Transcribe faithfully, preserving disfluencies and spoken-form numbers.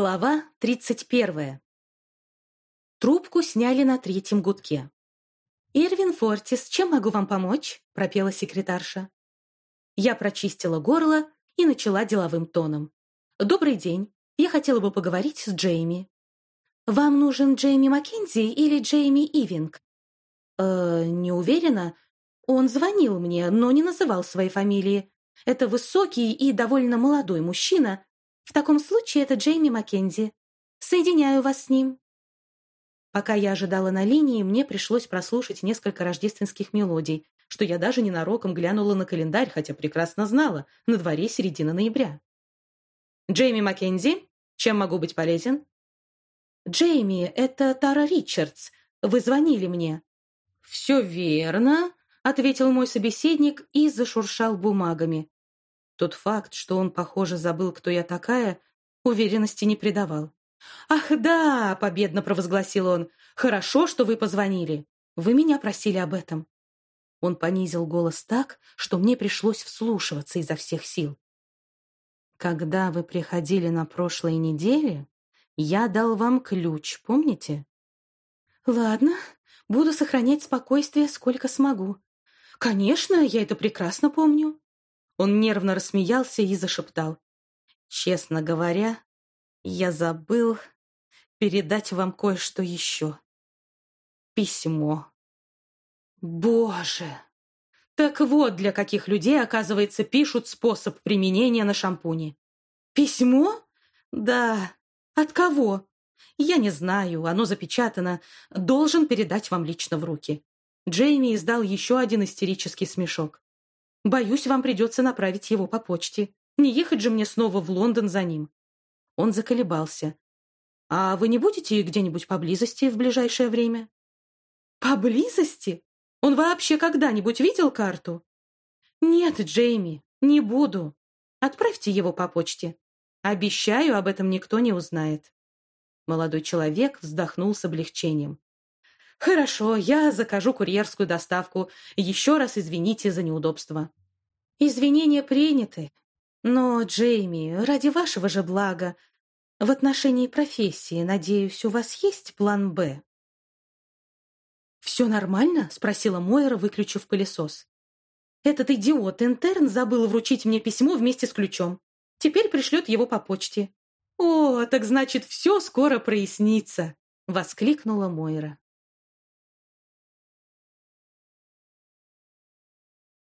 Глава тридцать первая. Трубку сняли на третьем гудке. «Ирвин Фортис, чем могу вам помочь?» — пропела секретарша. Я прочистила горло и начала деловым тоном. «Добрый день. Я хотела бы поговорить с Джейми». «Вам нужен Джейми Маккензи или Джейми Ивинг?» «Э, не уверена. Он звонил мне, но не называл своей фамилии. Это высокий и довольно молодой мужчина. В таком случае это Джейми Маккензи. Соединяю вас с ним». Пока я ожидала на линии, мне пришлось прослушать несколько рождественских мелодий, что я даже ненароком глянула на календарь, хотя прекрасно знала, на дворе середина ноября. «Джейми Маккензи, чем могу быть полезен?» «Джейми, это Тара Ричардс. Вы звонили мне». «Все верно», — ответил мой собеседник и зашуршал бумагами. Тот факт, что он, похоже, забыл, кто я такая, уверенности не придавал. «Ах, да!» — победно провозгласил он. «Хорошо, что вы позвонили. Вы меня просили об этом». Он понизил голос так, что мне пришлось вслушиваться изо всех сил. «Когда вы приходили на прошлой неделе, я дал вам ключ, помните?» «Ладно, буду сохранять спокойствие, сколько смогу. Конечно, я это прекрасно помню». Он нервно рассмеялся и зашептал. «Честно говоря, я забыл передать вам кое-что еще. Письмо». Боже! Так вот, для каких людей, оказывается, пишут способ применения на шампуне. Письмо? Да. От кого? Я не знаю, оно запечатано. Должен передать вам лично в руки. Джейми издал еще один истерический смешок. Боюсь, вам придется направить его по почте. Не ехать же мне снова в Лондон за ним. Он заколебался. А вы не будете где-нибудь поблизости в ближайшее время? Поблизости? Он вообще когда-нибудь видел карту? Нет, Джейми, не буду. Отправьте его по почте. Обещаю, об этом никто не узнает. Молодой человек вздохнул с облегчением. «Хорошо, я закажу курьерскую доставку. Еще раз извините за неудобство». «Извинения приняты. Но, Джейми, ради вашего же блага, в отношении профессии, надеюсь, у вас есть план «Б»?» «Все нормально?» — спросила Мойра, выключив пылесос. «Этот идиот-интерн забыл вручить мне письмо вместе с ключом. Теперь пришлет его по почте». «О, так значит, все скоро прояснится!» — воскликнула Мойра.